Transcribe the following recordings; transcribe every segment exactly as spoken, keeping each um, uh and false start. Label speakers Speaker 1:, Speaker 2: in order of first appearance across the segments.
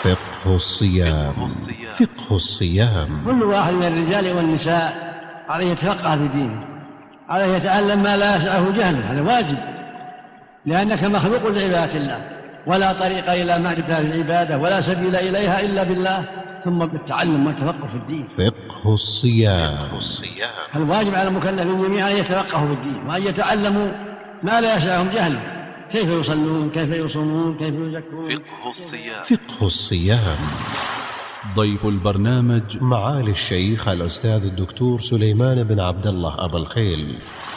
Speaker 1: فقه الصيام. فقه الصيام.
Speaker 2: كل واحد من الرجال والنساء عليه يتفقه في دينه، عليه يتعلم ما لا يسعه جهله، هذا واجب، لأنك مخلوق لعبادة الله، ولا طريق إلى معرفة العبادة ولا سبيل إليها إلا بالله، ثم بالتعلم والتفقه في الدين.
Speaker 1: فقه الصيام.
Speaker 2: الواجب على المكلفين جميعا أن يتفقهوا في الدين وأن يتعلموا ما لا يسعهم جهله، كيف يصلون، كيف يصومون، كيف يزكون.
Speaker 1: فقه الصيام. فقه الصيام.
Speaker 3: ضيف البرنامج
Speaker 1: معالي الشيخ الأستاذ الدكتور سليمان بن عبد الله أبا الخيل.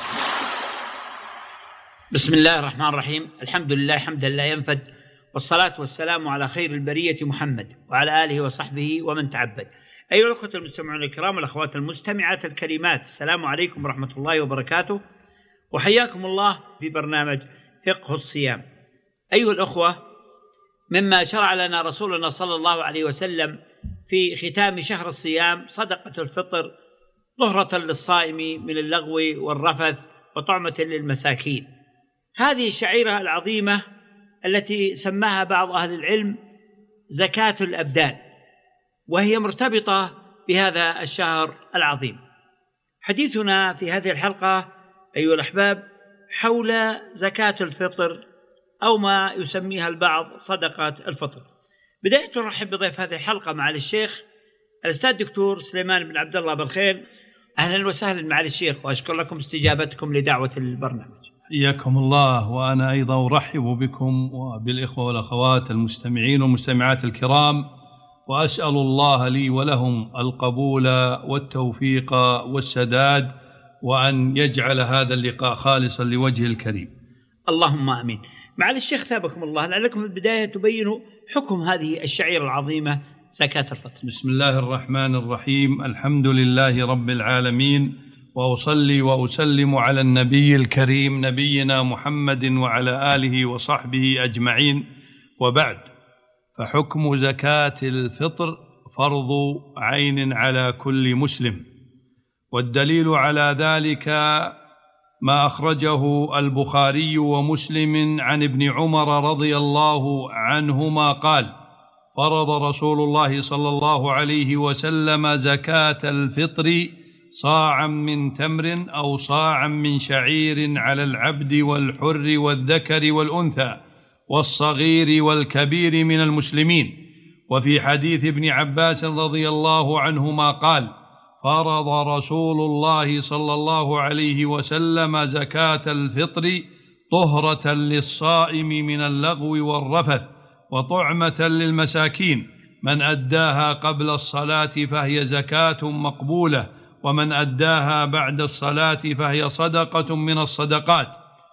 Speaker 4: بسم الله الرحمن الرحيم. الحمد لله حمدا لا ينفد، والصلاة والسلام على خير البرية محمد وعلى آله وصحبه ومن تعبد. أيها الأخوة المستمعون الكرام والأخوات المستمعات الكريمات، السلام عليكم ورحمة الله وبركاته، وحياكم الله في برنامج فقه الصيام. أيها الأخوة، مما شرع لنا رسولنا صلى الله عليه وسلم في ختام شهر الصيام صدقة الفطر، طهرة للصائم من اللغو والرفث وطعمة للمساكين. هذه الشعيرة العظيمة التي سماها بعض أهل العلم زكاة الأبدان، وهي مرتبطة بهذا الشهر العظيم. حديثنا في هذه الحلقة أيها الأحباب حول زكاة الفطر، أو ما يسميها البعض صدقة الفطر. بداية نرحب بضيف هذه الحلقة معالي الشيخ الأستاذ الدكتور سليمان بن عبد الله أبا الخيل. أهلا وسهلا معالي الشيخ، وأشكر لكم استجابتكم لدعوة البرنامج.
Speaker 5: حياكم الله، وأنا أيضا أرحب بكم وبالإخوة والأخوات المستمعين والمستمعات الكرام، وأسأل الله لي ولهم القبول والتوفيق والسداد، وأن يجعل هذا اللقاء خالصا لوجه الكريم.
Speaker 4: اللهم آمين. معالي الشيخ ثابكم الله، لعلكم في البداية تبينوا حكم هذه الشعيرة العظيمة زكاة الفطر.
Speaker 5: بسم الله الرحمن الرحيم. الحمد لله رب العالمين، وأصلي وأسلم على النبي الكريم نبينا محمد وعلى آله وصحبه أجمعين، وبعد، فحكم زكاة الفطر فرض عين على كل مسلم، والدليل على ذلك ما أخرجه البخاري ومسلم عن ابن عمر رضي الله عنهما قال: فرض رسول الله صلى الله عليه وسلم زكاة الفطر صاعا من تمر أو صاعا من شعير على العبد والحر والذكر والأنثى والصغير والكبير من المسلمين. وفي حديث ابن عباس رضي الله عنهما قال: فرض رسول الله صلى الله عليه وسلم زكاة الفطر طهرة للصائم من اللغو والرفث وطعمة للمساكين، من أداها قبل الصلاة فهي زكاة مقبولة، ومن أداها بعد الصلاة فهي صدقة من الصدقات.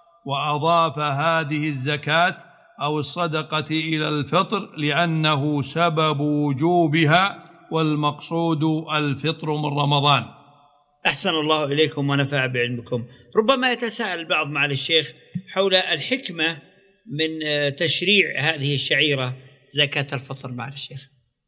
Speaker 5: وأضاف هذه الزكاة أو الصدقة إلى الفطر لأنه سبب وجوبها، والمقصود الفطر من رمضان.
Speaker 4: أحسن الله إليكم ونفع بعلمكم. ربما يتساءل البعض معالي الشيخ حول الحكمة من تشريع هذه الشعيرة زكاة الفطر معالي الشيخ.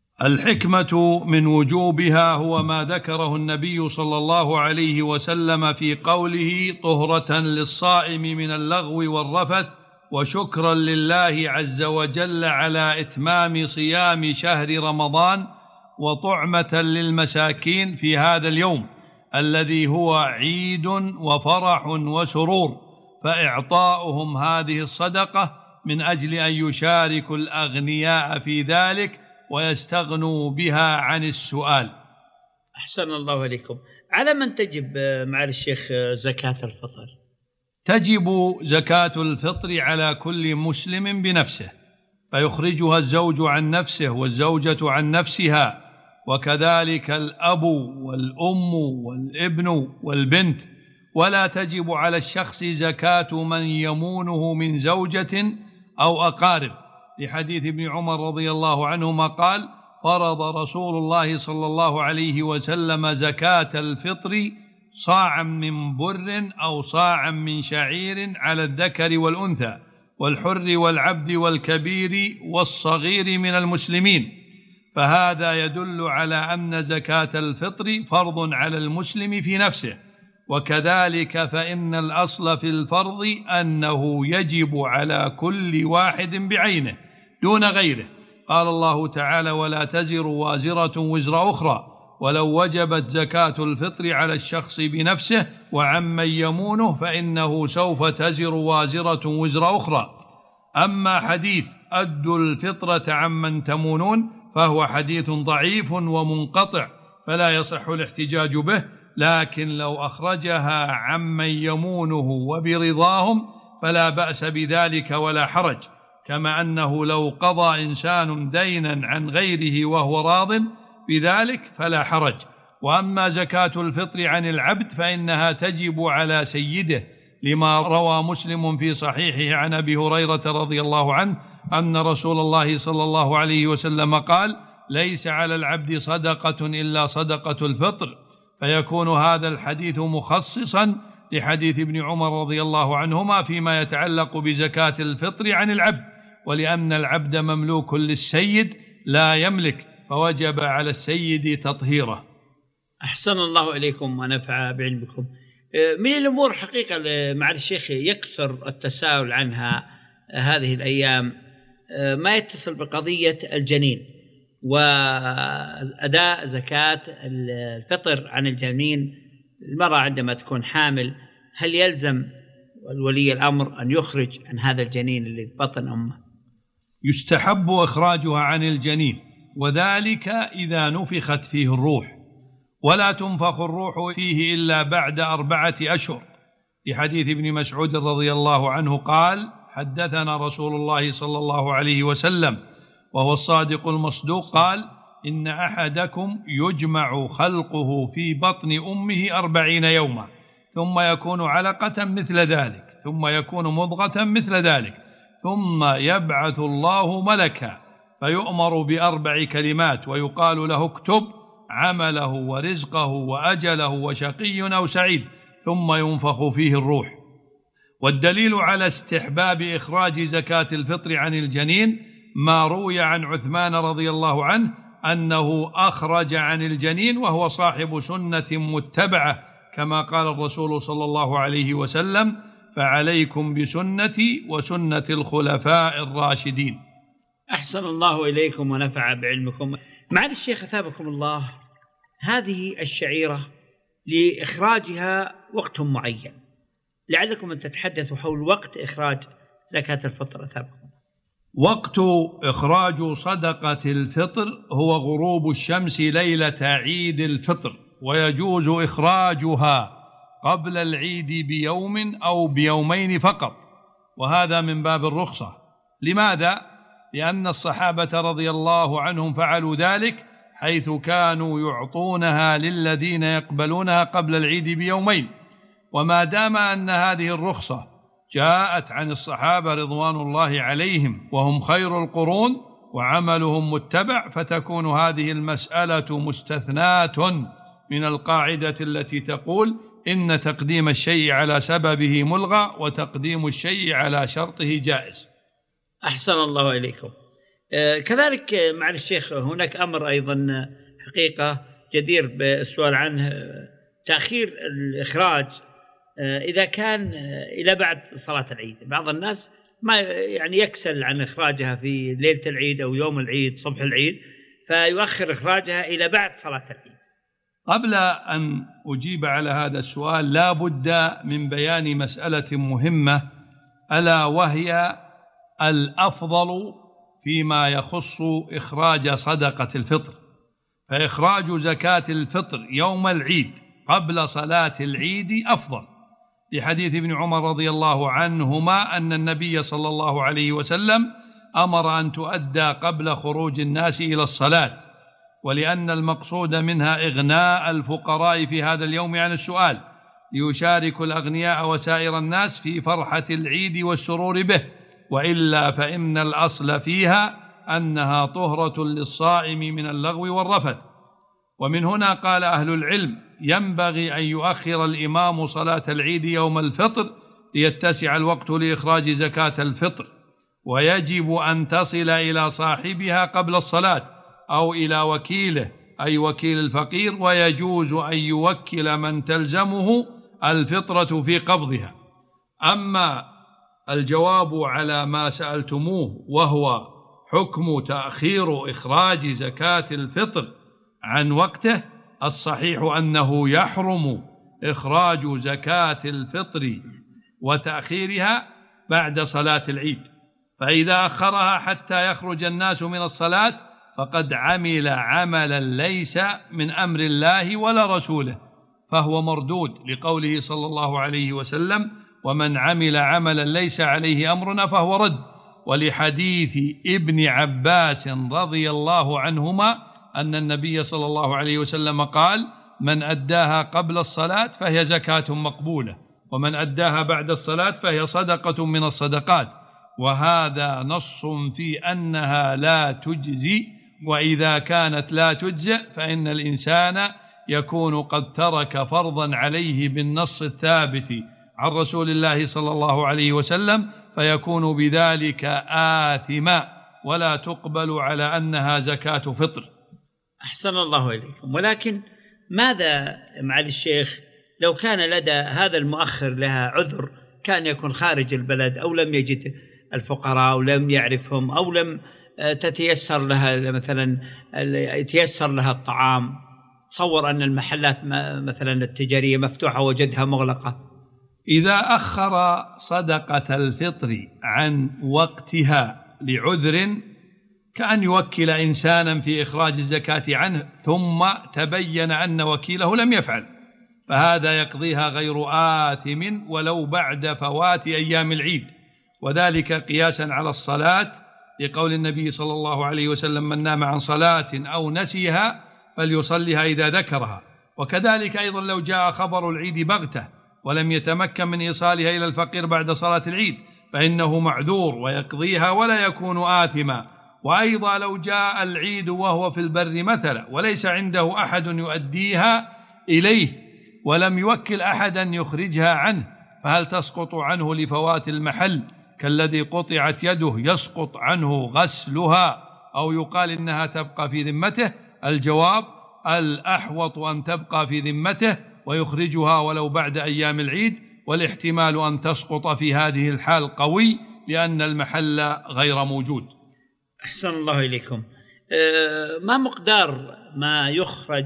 Speaker 5: الحكمة من وجوبها هو ما ذكره النبي صلى الله عليه وسلم في قوله: طهرة للصائم من اللغو والرفث، وشكرا لله عز وجل على إتمام صيام شهر رمضان، وطعمة للمساكين في هذا اليوم الذي هو عيد وفرح وسرور، فإعطاؤهم هذه الصدقة من أجل أن يشاركوا الأغنياء في ذلك ويستغنوا بها عن السؤال.
Speaker 4: أحسن الله إليكم. على من تجب معالي الشيخ زكاة الفطر؟
Speaker 5: تجب زكاة الفطر على كل مسلم بنفسه، فيخرجها الزوج عن نفسه والزوجة عن نفسها، وكذلك الأب والأم والابن والبنت. ولا تجب على الشخص زكاة من يمونه من زوجة أو أقارب، لحديث ابن عمر رضي الله عنهما قال: فرض رسول الله صلى الله عليه وسلم زكاة الفطر صاعا من بر أو صاعا من شعير على الذكر والأنثى والحر والعبد والكبير والصغير من المسلمين. فهذا يدل على أن زكاة الفطر فرض على المسلم في نفسه، وكذلك فإن الأصل في الفرض أنه يجب على كل واحد بعينه دون غيره، قال الله تعالى: ولا تزر وازرة وزر أخرى، ولو وجبت زكاة الفطر على الشخص بنفسه وعمن يمونه فإنه سوف تزر وازرة وزر أخرى. أما حديث أدوا الفطرة عمن تمونون فهو حديث ضعيف ومنقطع فلا يصح الاحتجاج به، لكن لو أخرجها عمن يمونه وبرضاهم فلا بأس بذلك ولا حرج، كما أنه لو قضى إنسان دينا عن غيره وهو راض بذلك فلا حرج. وأما زكاة الفطر عن العبد فإنها تجب على سيده، لما روى مسلم في صحيحه عن أبي هريرة رضي الله عنه أن رسول الله صلى الله عليه وسلم قال: ليس على العبد صدقة إلا صدقة الفطر، فيكون هذا الحديث مخصصا لحديث ابن عمر رضي الله عنهما فيما يتعلق بزكاة الفطر عن العبد، ولأن العبد مملوك للسيد لا يملك، فوجب على السيد تطهيره.
Speaker 4: أحسن الله إليكم ونفع بعلمكم. من الأمور حقيقة مع الشيخ يكثر التساؤل عنها هذه الأيام ما يتصل بقضية الجنين وأداء زكاة الفطر عن الجنين. المرأة عندما تكون حامل هل يلزم الولي الأمر أن يخرج عن هذا الجنين اللي في بطن أمه؟
Speaker 5: يستحب إخراجها عن الجنين، وذلك إذا نفخت فيه الروح، ولا تنفخ الروح فيه إلا بعد أربعة أشهر، لحديث ابن مسعود رضي الله عنه قال: حدثنا رسول الله صلى الله عليه وسلم وهو الصادق المصدوق قال: إن أحدكم يجمع خلقه في بطن أمه أربعين يوما ثم يكون علقة مثل ذلك ثم يكون مضغة مثل ذلك ثم يبعث الله ملكا فيؤمر بأربع كلمات ويقال له: اكتب عمله ورزقه وأجله وشقي أو سعيد، ثم ينفخ فيه الروح. والدليل على استحباب إخراج زكاة الفطر عن الجنين ما روي عن عثمان رضي الله عنه أنه أخرج عن الجنين وهو صاحب سنة متبعة، كما قال الرسول صلى الله عليه وسلم: فعليكم بسنتي وسنة الخلفاء الراشدين.
Speaker 4: أحسن الله إليكم ونفع بعلمكم. معالي الشيخ أثابكم الله، هذه الشعيرة لإخراجها وقت معين، لعلكم أن تتحدثوا حول وقت إخراج زكاة الفطر. أثابكم
Speaker 5: وقت إخراج صدقة الفطر هو غروب الشمس ليلة عيد الفطر، ويجوز إخراجها قبل العيد بيوم أو بيومين فقط، وهذا من باب الرخصة. لماذا؟ لأن الصحابة رضي الله عنهم فعلوا ذلك، حيث كانوا يعطونها للذين يقبلونها قبل العيد بيومين. وما دام أن هذه الرخصة جاءت عن الصحابة رضوان الله عليهم وهم خير القرون وعملهم متبع، فتكون هذه المسألة مستثناة من القاعدة التي تقول: إن تقديم الشيء على سببه ملغى وتقديم الشيء على شرطه جائز.
Speaker 4: أحسن الله إليكم. آه كذلك مع الشيخ هناك أمر أيضا حقيقة جدير بالسؤال عنه، تأخير الإخراج آه إذا كان آه إلى بعد صلاة العيد. بعض الناس ما يعني يكسل عن إخراجها في ليلة العيد أو يوم العيد صبح العيد، فيؤخر إخراجها إلى بعد صلاة العيد.
Speaker 5: قبل أن أجيب على هذا السؤال لا بد من بيان مسألة مهمة، ألا وهي الأفضل فيما يخص إخراج صدقة الفطر. فإخراج زكاة الفطر يوم العيد قبل صلاة العيد أفضل، لحديث ابن عمر رضي الله عنهما أن النبي صلى الله عليه وسلم أمر أن تؤدى قبل خروج الناس إلى الصلاة، ولأن المقصود منها إغناء الفقراء في هذا اليوم عن السؤال، ليشارك الأغنياء وسائر الناس في فرحة العيد والسرور به، وإلا فإن الأصل فيها أنها طهرة للصائم من اللغو والرفث. ومن هنا قال أهل العلم: ينبغي أن يؤخر الإمام صلاة العيد يوم الفطر ليتسع الوقت لإخراج زكاة الفطر، ويجب أن تصل إلى صاحبها قبل الصلاة أو إلى وكيله أي وكيل الفقير، ويجوز أن يوكل من تلزمه الفطرة في قبضها. أما الجواب على ما سألتموه وهو حكم تأخير إخراج زكاة الفطر عن وقته، الصحيح أنه يحرم إخراج زكاة الفطر وتأخيرها بعد صلاة العيد، فإذا أخرها حتى يخرج الناس من الصلاة فقد عمل عملا ليس من أمر الله ولا رسوله، فهو مردود، لقوله صلى الله عليه وسلم: ومن عمل عملا ليس عليه أمرنا فهو رد. ولحديث ابن عباس رضي الله عنهما أن النبي صلى الله عليه وسلم قال: من أداها قبل الصلاة فهي زكاة مقبولة، ومن أداها بعد الصلاة فهي صدقة من الصدقات، وهذا نص في أنها لا تجزي، وإذا كانت لا تجزئ فإن الإنسان يكون قد ترك فرضا عليه بالنص الثابت عن رسول الله صلى الله عليه وسلم، فيكون بذلك آثما، ولا تقبل على أنها زكاة فطر.
Speaker 4: أحسن الله إليكم. ولكن ماذا معالي الشيخ لو كان لدى هذا المؤخر لها عذر، كان يكون خارج البلد أو لم يجد الفقراء أو لم يعرفهم أو لم تتيسر لها مثلا يتيسر لها الطعام، تصور أن المحلات مثلا التجارية مفتوحة وجدها مغلقة؟
Speaker 5: إذا أخر صدقة الفطر عن وقتها لعذر كأن يوكل إنسانا في إخراج الزكاة عنه ثم تبين أن وكيله لم يفعل، فهذا يقضيها غير آثم ولو بعد فوات أيام العيد، وذلك قياسا على الصلاة لقول النبي صلى الله عليه وسلم: من نام عن صلاة أو نسيها فليصلها إذا ذكرها. وكذلك أيضا لو جاء خبر العيد بغتة ولم يتمكن من إيصالها إلى الفقير بعد صلاة العيد فإنه معذور ويقضيها ولا يكون آثما. وأيضا لو جاء العيد وهو في البر مثلا وليس عنده أحد يؤديها إليه ولم يوكل أحدا يخرجها عنه، فهل تسقط عنه لفوات المحل كالذي قطعت يده يسقط عنه غسلها، أو يقال إنها تبقى في ذمته؟ الجواب: الأحوط أن تبقى في ذمته ويخرجها ولو بعد أيام العيد، والاحتمال أن تسقط في هذه الحال قوي لأن المحل غير موجود.
Speaker 4: أحسن الله إليكم. ما مقدار ما يخرج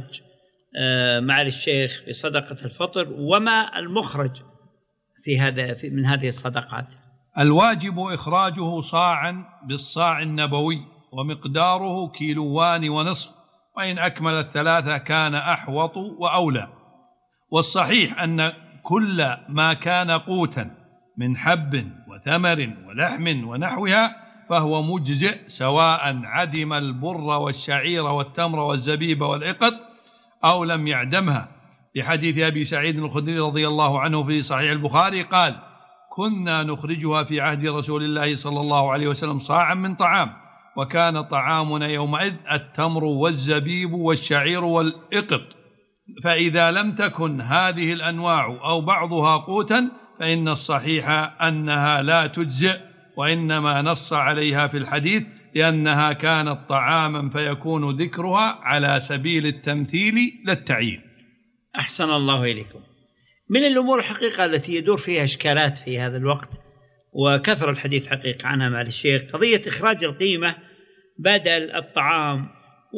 Speaker 4: معالي الشيخ في صدقة الفطر، وما المخرج في هذا في من هذه الصدقات؟
Speaker 5: الواجب إخراجه صاعا بالصاع النبوي، ومقداره كيلوان ونصف، وإن أكمل الثلاثة كان أحوط وأولى. والصحيح أن كل ما كان قوتا من حب وثمر ولحم ونحوها فهو مجزئ، سواء عدم البر والشعير والتمر والزبيب والعقد أو لم يعدمها، لحديث أبي سعيد الخدري رضي الله عنه في صحيح البخاري قال: كنا نخرجها في عهد رسول الله صلى الله عليه وسلم صاعا من طعام، وكان طعامنا يومئذ التمر والزبيب والشعير والإقط، فإذا لم تكن هذه الأنواع أو بعضها قوتا فإن الصحيح أنها لا تجزئ، وإنما نص عليها في الحديث لأنها كانت طعاما فيكون ذكرها على سبيل التمثيل لا التعيين.
Speaker 4: أحسن الله إليكم. من الأمور الحقيقة التي يدور فيها إشكالات في هذا الوقت وكثر الحديث حقيقة عنها مع الشيخ قضية إخراج القيمة بدل الطعام،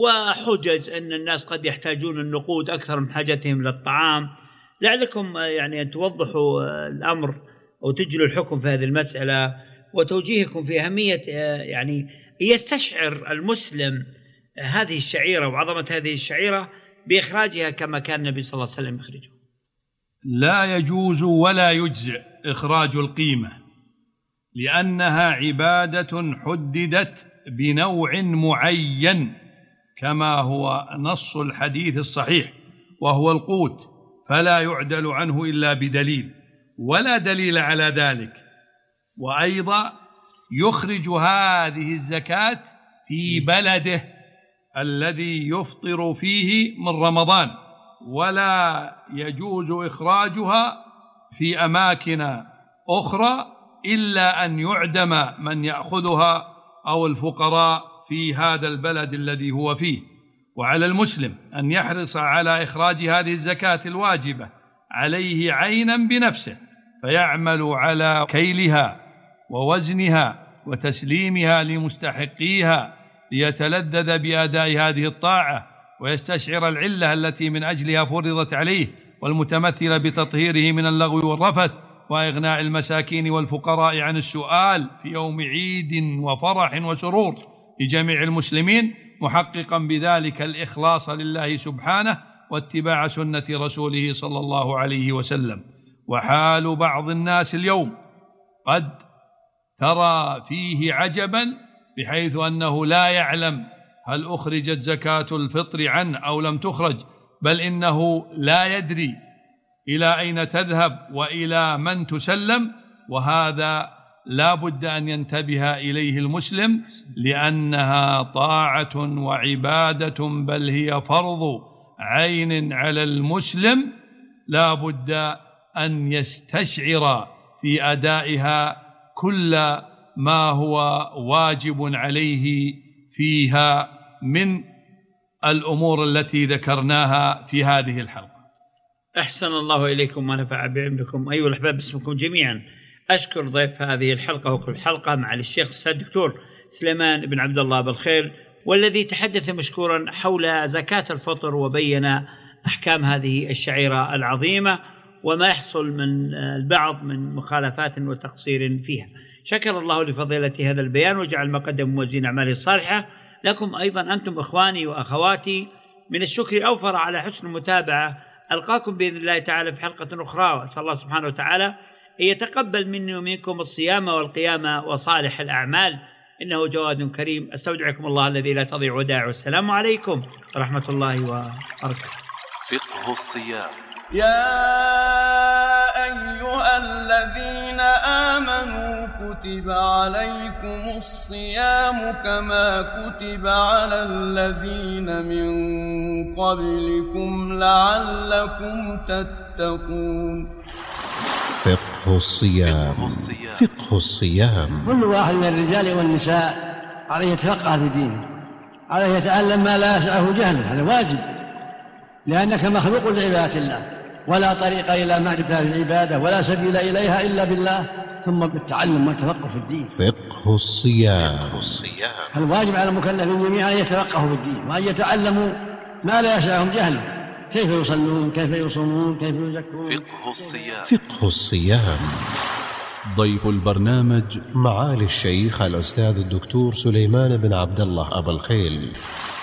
Speaker 4: وحجج أن الناس قد يحتاجون النقود أكثر من حاجتهم للطعام. لعلكم يعني أن توضحوا الأمر أو تجلوا الحكم في هذه المسألة، وتوجيهكم في أهمية يعني يستشعر المسلم هذه الشعيرة وعظمة هذه الشعيرة بإخراجها كما كان النبي صلى الله عليه وسلم يخرجه.
Speaker 5: لا يجوز ولا يجزئ إخراج القيمة، لأنها عبادة حددت بنوع معين كما هو نص الحديث الصحيح، وهو القوت، فلا يعدل عنه إلا بدليل، ولا دليل على ذلك. وأيضا يخرج هذه الزكاة في بلده الذي يفطر فيه من رمضان، ولا يجوز إخراجها في أماكن أخرى إلا أن يعدم من يأخذها أو الفقراء في هذا البلد الذي هو فيه. وعلى المسلم أن يحرص على إخراج هذه الزكاة الواجبة عليه عينا بنفسه، فيعمل على كيلها ووزنها وتسليمها لمستحقيها ليتلذذ بأداء هذه الطاعة ويستشعر العلة التي من أجلها فرضت عليه، والمتمثلة بتطهيره من اللغو والرفث وإغناء المساكين والفقراء عن السؤال في يوم عيد وفرح وسرور لجميع المسلمين، محققا بذلك الإخلاص لله سبحانه واتباع سنة رسوله صلى الله عليه وسلم. وحال بعض الناس اليوم قد ترى فيه عجبا، بحيث أنه لا يعلم هل أخرجت زكاة الفطر عنه أو لم تخرج، بل إنه لا يدري إلى أين تذهب وإلى من تسلم، وهذا لا بد أن ينتبه إليه المسلم، لأنها طاعة وعبادة، بل هي فرض عين على المسلم، لا بد أن يستشعر في أدائها كل ما هو واجب عليه فيها من الأمور التي ذكرناها في هذه الحلقة.
Speaker 4: أحسن الله إليكم ونفع بعلمكم أيها الأحباب، باسمكم جميعا أشكر ضيف هذه الحلقة وكل حلقة مع الشيخ الأستاذ الدكتور سليمان بن عبد الله أبو الخير، والذي تحدث مشكورا حول زكاة الفطر وبين أحكام هذه الشعيرة العظيمة وما يحصل من البعض من مخالفات وتقصير فيها. شكر الله لفضيلة هذا البيان وجعل ما قدم موازين أعماله الصالحة. لكم أيضا أنتم إخواني وأخواتي من الشكر أوفر على حسن المتابعة. ألقاكم بإذن الله تعالى في حلقة أخرى، وأسأل الله سبحانه وتعالى أن يتقبل مني ومنكم الصيام والقيام وصالح الأعمال، إنه جواد كريم. أستودعكم الله الذي لا تضيع ودائعه، والسلام عليكم ورحمة الله وبركاته.
Speaker 3: فقه الصيام.
Speaker 6: يا أيها الذين آمنوا كتب عليكم الصيام كما كتب على الذين من قبلكم لعلكم تتقون.
Speaker 1: فقه الصيام. فقه الصيام.
Speaker 2: كل واحد من الرجال والنساء عليه يتفقه في دينه، عليه يتعلم ما لا يسعه جهله، هذا واجب، لأنك مخلوق لعبادة الله، ولا طريق إلى معرفة العبادة ولا سبيل إليها إلا بالله، ثم بالتعلم والتفقه في الدين.
Speaker 1: فقه الصيام.
Speaker 2: الواجب على المكلفين جميعا أن يتفقهوا في الدين وأن يتعلموا ما لا يسعهم جهله، كيف يصلون، كيف يصومون، كيف يزكون.
Speaker 3: فقه الصيام.
Speaker 1: فقه الصيام.
Speaker 3: ضيف البرنامج
Speaker 1: معالي الشيخ الأستاذ الدكتور سليمان بن عبد الله أبو الخير.